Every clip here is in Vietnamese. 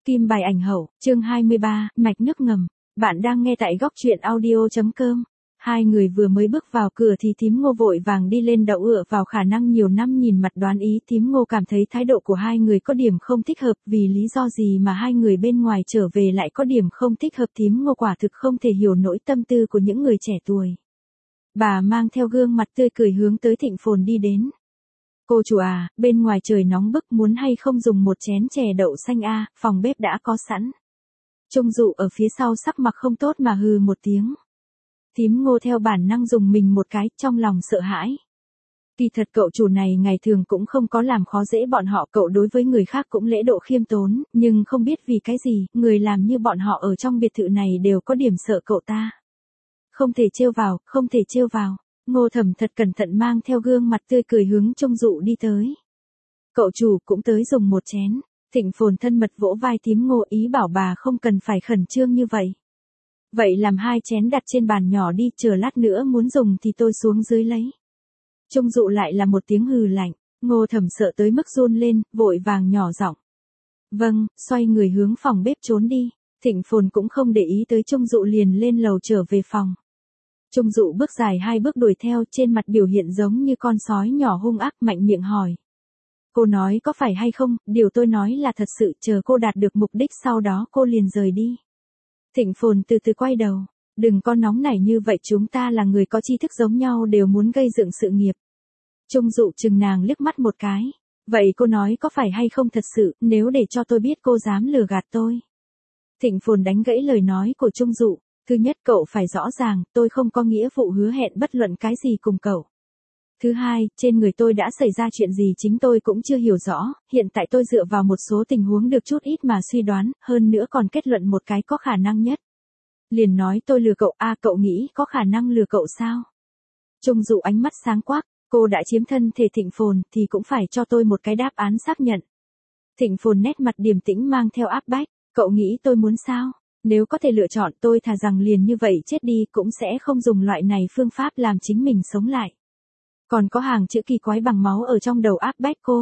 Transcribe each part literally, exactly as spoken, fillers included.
Kim bài ảnh hậu, chương hai mươi ba, mạch nước ngầm. Bạn đang nghe tại góc truyện audio.com. Hai người vừa mới bước vào cửa thì thím Ngô vội vàng đi lên đậu ựa vào khả năng nhiều năm nhìn mặt đoán ý. Thím Ngô cảm thấy thái độ của hai người có điểm không thích hợp, vì lý do gì mà hai người bên ngoài trở về lại có điểm không thích hợp. Thím Ngô quả thực không thể hiểu nỗi tâm tư của những người trẻ tuổi. Bà mang theo gương mặt tươi cười hướng tới Thịnh Phồn đi đến. Cô chủ à, bên ngoài trời nóng bức, muốn hay không dùng một chén chè đậu xanh a, à, phòng bếp đã có sẵn. Trung Dụ ở phía sau sắc mặt không tốt mà hừ một tiếng. Thím Ngô theo bản năng dùng mình một cái, trong lòng sợ hãi. Kỳ thật cậu chủ này ngày thường cũng không có làm khó dễ bọn họ, cậu đối với người khác cũng lễ độ khiêm tốn, nhưng không biết vì cái gì, người làm như bọn họ ở trong biệt thự này đều có điểm sợ cậu ta. Không thể trêu vào, không thể trêu vào. Ngô Thẩm thật cẩn thận mang theo gương mặt tươi cười hướng Trung Dụ đi tới. Cậu chủ cũng tới dùng một chén. Thịnh Phồn thân mật vỗ vai thím Ngô, ý bảo bà không cần phải khẩn trương như vậy. Vậy làm hai chén đặt trên bàn nhỏ đi, chờ lát nữa muốn dùng thì tôi xuống dưới lấy. Trung Dụ lại là một tiếng hừ lạnh. Ngô Thẩm sợ tới mức run lên, vội vàng nhỏ giọng. Vâng, xoay người hướng phòng bếp trốn đi. Thịnh Phồn cũng không để ý tới Trung Dụ, liền lên lầu trở về phòng. Trung Dụ bước dài hai bước đuổi theo, trên mặt biểu hiện giống như con sói nhỏ hung ác, mạnh miệng hỏi. Cô nói có phải hay không, điều tôi nói là thật sự, chờ cô đạt được mục đích sau đó cô liền rời đi. Thịnh Phồn từ từ quay đầu, đừng có nóng nảy như vậy, chúng ta là người có tri thức giống nhau đều muốn gây dựng sự nghiệp. Trung Dụ chừng nàng liếc mắt một cái. Vậy cô nói có phải hay không thật sự, nếu để cho tôi biết cô dám lừa gạt tôi. Thịnh Phồn đánh gãy lời nói của Trung Dụ. Thứ nhất, cậu phải rõ ràng, tôi không có nghĩa vụ hứa hẹn bất luận cái gì cùng cậu. Thứ hai, trên người tôi đã xảy ra chuyện gì chính tôi cũng chưa hiểu rõ, hiện tại tôi dựa vào một số tình huống được chút ít mà suy đoán, hơn nữa còn kết luận một cái có khả năng nhất. Liền nói tôi lừa cậu, a à, cậu nghĩ có khả năng lừa cậu sao? Trung Dụ ánh mắt sáng quắc, cô đã chiếm thân thể Thịnh Phồn thì cũng phải cho tôi một cái đáp án xác nhận. Thịnh Phồn nét mặt điềm tĩnh mang theo áp bách, cậu nghĩ tôi muốn sao? Nếu có thể lựa chọn, tôi thà rằng liền như vậy chết đi cũng sẽ không dùng loại này phương pháp làm chính mình sống lại. Còn có hàng chữ kỳ quái bằng máu ở trong đầu áp bách cô.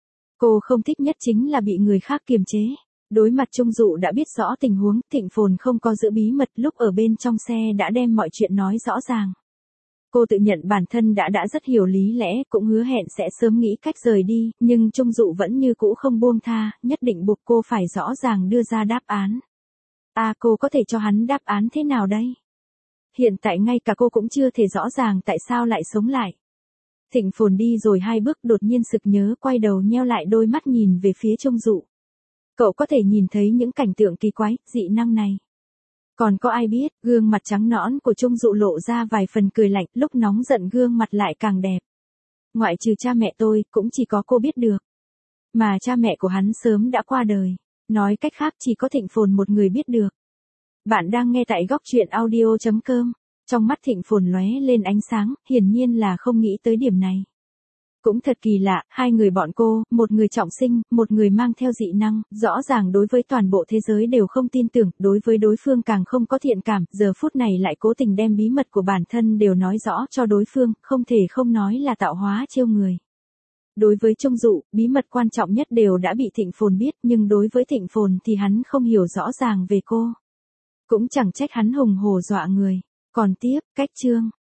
Cô không thích nhất chính là bị người khác kiềm chế. Đối mặt Trung Dụ đã biết rõ tình huống, Thịnh Phồn không có giữ bí mật, lúc ở bên trong xe đã đem mọi chuyện nói rõ ràng. Cô tự nhận bản thân đã đã rất hiểu lý lẽ, cũng hứa hẹn sẽ sớm nghĩ cách rời đi, nhưng Trung Dụ vẫn như cũ không buông tha, nhất định buộc cô phải rõ ràng đưa ra đáp án. À, cô có thể cho hắn đáp án thế nào đây? Hiện tại ngay cả cô cũng chưa thể rõ ràng tại sao lại sống lại. Thịnh Phồn đi rồi hai bước đột nhiên sực nhớ, quay đầu nheo lại đôi mắt nhìn về phía Trung Dụ. Cậu có thể nhìn thấy những cảnh tượng kỳ quái, dị năng này. Còn có ai biết, gương mặt trắng nõn của Trung Dụ lộ ra vài phần cười lạnh, lúc nóng giận gương mặt lại càng đẹp. Ngoại trừ cha mẹ tôi, cũng chỉ có cô biết được. Mà cha mẹ của hắn sớm đã qua đời. Nói cách khác chỉ có Thịnh Phồn một người biết được. Bạn đang nghe tại góc truyện audio.com. Trong mắt Thịnh Phồn lóe lên ánh sáng, hiển nhiên là không nghĩ tới điểm này. Cũng thật kỳ lạ, hai người bọn cô, một người trọng sinh, một người mang theo dị năng, rõ ràng đối với toàn bộ thế giới đều không tin tưởng, đối với đối phương càng không có thiện cảm, giờ phút này lại cố tình đem bí mật của bản thân đều nói rõ cho đối phương, không thể không nói là tạo hóa trêu người. Đối với Trung Dụ, bí mật quan trọng nhất đều đã bị Thịnh Phồn biết, nhưng đối với Thịnh Phồn thì hắn không hiểu rõ ràng về cô. Cũng chẳng trách hắn hùng hổ dọa người. Còn tiếp, cách chương.